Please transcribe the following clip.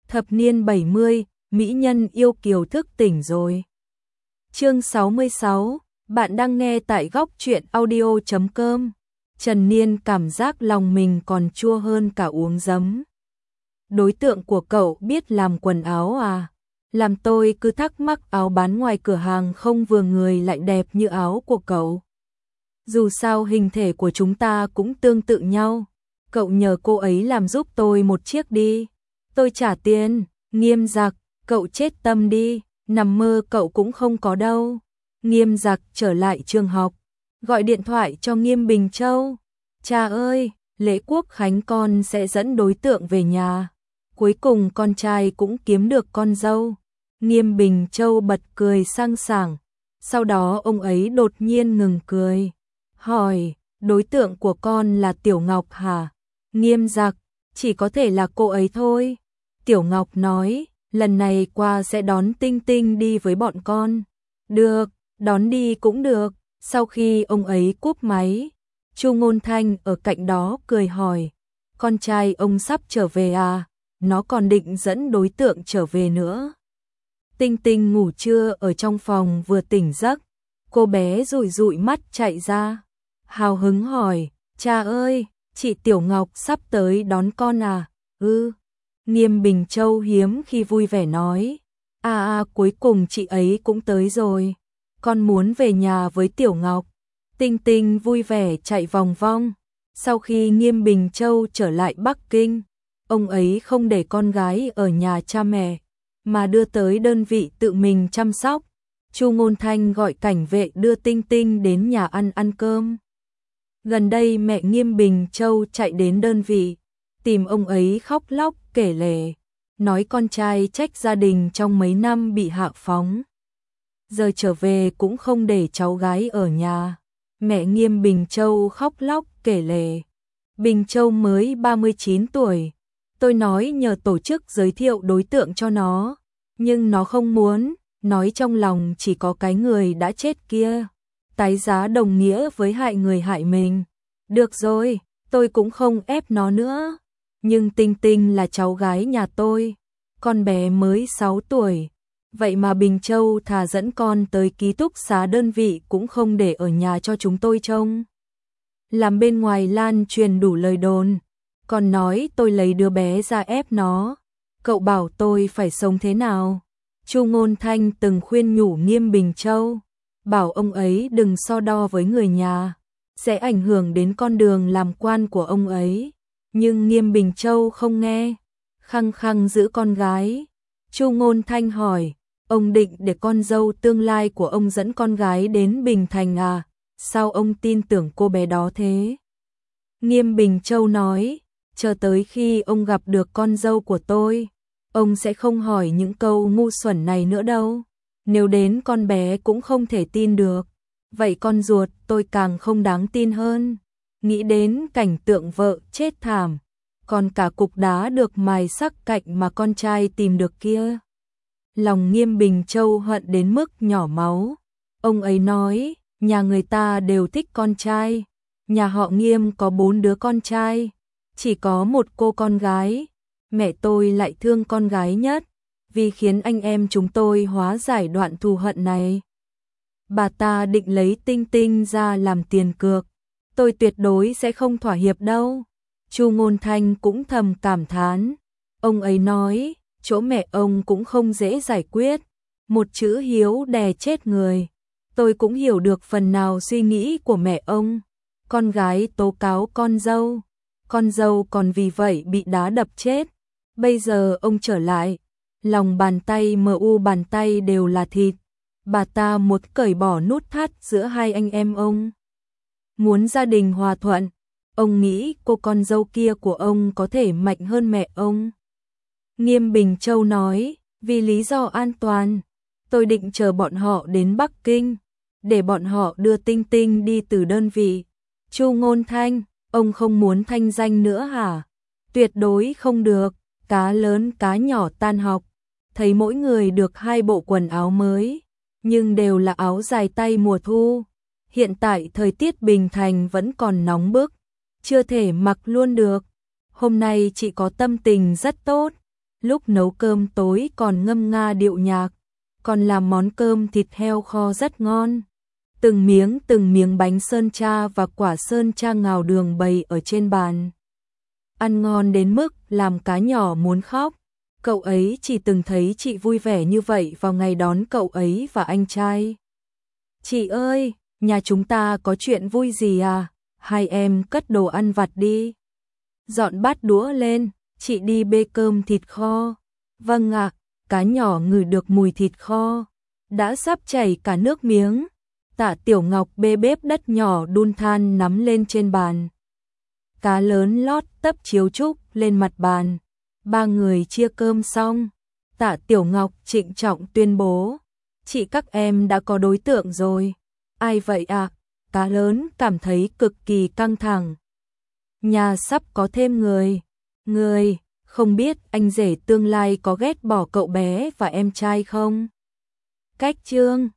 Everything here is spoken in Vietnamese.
Thập niên 70, mỹ nhân yêu kiều thức tỉnh rồi. Chương 66, bạn đang nghe tại góc truyện audio.com. Trần Niên cảm giác lòng mình còn chua hơn cả uống giấm. Đối tượng của cậu biết làm quần áo à? Làm tôi cứ thắc mắc áo bán ngoài cửa hàng không vừa người lại đẹp như áo của cậu. Dù sao hình thể của chúng ta cũng tương tự nhau. Cậu nhờ cô ấy làm giúp tôi một chiếc đi. Tôi trả tiền. Nghiêm Giặc, cậu chết tâm đi, nằm mơ cậu cũng không có đâu. Nghiêm Giặc trở lại trường học, gọi điện thoại cho Nghiêm Bình Châu. Cha ơi, lễ quốc khánh con sẽ dẫn đối tượng về nhà. Cuối cùng con trai cũng kiếm được con dâu. Nghiêm Bình Châu bật cười sang sảng. Sau đó ông ấy đột nhiên ngừng cười. Hỏi, đối tượng của con là Tiểu Ngọc hả? Nghiêm Giặc, chỉ có thể là cô ấy thôi. Tiểu Ngọc nói, lần này qua sẽ đón Tinh Tinh đi với bọn con. Được, đón đi cũng được. Sau khi ông ấy cúp máy, Chu Ngôn Thanh ở cạnh đó cười hỏi, con trai ông sắp trở về à? Nó còn định dẫn đối tượng trở về nữa. Tinh Tinh ngủ trưa ở trong phòng vừa tỉnh giấc, cô bé dụi dụi mắt chạy ra, hào hứng hỏi, cha ơi, chị Tiểu Ngọc sắp tới đón con à? Nghiêm Bình Châu hiếm khi vui vẻ nói, cuối cùng chị ấy cũng tới rồi, con muốn về nhà với Tiểu Ngọc. Tinh Tinh vui vẻ chạy vòng vòng. Sau khi Nghiêm Bình Châu trở lại Bắc Kinh, ông ấy không để con gái ở nhà cha mẹ, mà đưa tới đơn vị tự mình chăm sóc. Chu Ngôn Thanh gọi cảnh vệ đưa Tinh Tinh đến nhà ăn cơm. Gần đây mẹ Nghiêm Bình Châu chạy đến đơn vị, tìm ông ấy khóc lóc kể lể, nói con trai trách gia đình trong mấy năm bị hạ phóng. Giờ trở về cũng không để cháu gái ở nhà. Mẹ Nghiêm Bình Châu khóc lóc kể lể, Bình Châu mới 39 tuổi, tôi nói nhờ tổ chức giới thiệu đối tượng cho nó, nhưng nó không muốn, nói trong lòng chỉ có cái người đã chết kia, tái giá đồng nghĩa với hại người hại mình. Được rồi, tôi cũng không ép nó nữa, nhưng Tinh Tinh là cháu gái nhà tôi, con bé mới 6 tuổi, vậy mà Bình Châu thà dẫn con tới ký túc xá đơn vị cũng không để ở nhà cho chúng tôi trông. Làm bên ngoài lan truyền đủ lời đồn, còn nói tôi lấy đứa bé ra ép nó. Cậu bảo tôi phải sống thế nào? Chu Ngôn Thanh từng khuyên nhủ Nghiêm Bình Châu, bảo ông ấy đừng so đo với người nhà, sẽ ảnh hưởng đến con đường làm quan của ông ấy. Nhưng Nghiêm Bình Châu không nghe, khăng khăng giữ con gái. Chu Ngôn Thanh hỏi, ông định để con dâu tương lai của ông dẫn con gái đến Bình Thành à? Sao ông tin tưởng cô bé đó thế? Nghiêm Bình Châu nói, chờ tới khi ông gặp được con dâu của tôi, ông sẽ không hỏi những câu ngu xuẩn này nữa đâu. Nếu đến con bé cũng không thể tin được, vậy con ruột tôi càng không đáng tin hơn. Nghĩ đến cảnh tượng vợ chết thảm, còn cả cục đá được mài sắc cạnh mà con trai tìm được kia. Lòng Nghiêm Bình Châu hận đến mức nhỏ máu. Ông ấy nói, nhà người ta đều thích con trai. Nhà họ Nghiêm có 4 đứa con trai, chỉ có một cô con gái. Mẹ tôi lại thương con gái nhất, vì khiến anh em chúng tôi hóa giải đoạn thù hận này. Bà ta định lấy Tinh Tinh ra làm tiền cược. Tôi tuyệt đối sẽ không thỏa hiệp đâu. Chu Ngôn Thanh cũng thầm cảm thán. Ông ấy nói, chỗ mẹ ông cũng không dễ giải quyết. Một chữ hiếu đè chết người. Tôi cũng hiểu được phần nào suy nghĩ của mẹ ông. Con gái tố cáo con dâu còn vì vậy bị đá đập chết. Bây giờ ông trở lại, lòng bàn tay bàn tay đều là thịt. Bà ta muốn cởi bỏ nút thắt giữa hai anh em ông. Muốn gia đình hòa thuận, ông nghĩ cô con dâu kia của ông có thể mạnh hơn mẹ ông. Nghiêm Bình Châu nói, vì lý do an toàn, tôi định chờ bọn họ đến Bắc Kinh, để bọn họ đưa Tinh Tinh đi từ đơn vị. Chu Ngôn Thanh, ông không muốn thanh danh nữa hả? Tuyệt đối không được, cá lớn cá nhỏ tan học, thấy mỗi người được 2 bộ quần áo mới, nhưng đều là áo dài tay mùa thu. Hiện tại thời tiết Bình Thành vẫn còn nóng bức, chưa thể mặc luôn được. Hôm nay chị có tâm tình rất tốt, lúc nấu cơm tối còn ngâm nga điệu nhạc, còn làm món cơm thịt heo kho rất ngon. Từng miếng bánh sơn tra và quả sơn tra ngào đường bày ở trên bàn. Ăn ngon đến mức làm cá nhỏ muốn khóc. Cậu ấy chỉ từng thấy chị vui vẻ như vậy vào ngày đón cậu ấy và anh trai. Chị ơi, nhà chúng ta có chuyện vui gì à? Hai em cất đồ ăn vặt đi. Dọn bát đũa lên, chị đi bê cơm thịt kho. Vâng ạ, cá nhỏ ngửi được mùi thịt kho. Đã sắp chảy cả nước miếng. Tạ Tiểu Ngọc bê bếp đất nhỏ đun than nắm lên trên bàn. Cá lớn lót tấp chiếu trúc lên mặt bàn. Ba người chia cơm xong. Tạ Tiểu Ngọc trịnh trọng tuyên bố. Chị các em đã có đối tượng rồi. Ai vậy ạ? Cá lớn cảm thấy cực kỳ căng thẳng. Nhà sắp có thêm người. Người, không biết anh rể tương lai có ghét bỏ cậu bé và em trai không? Cách chương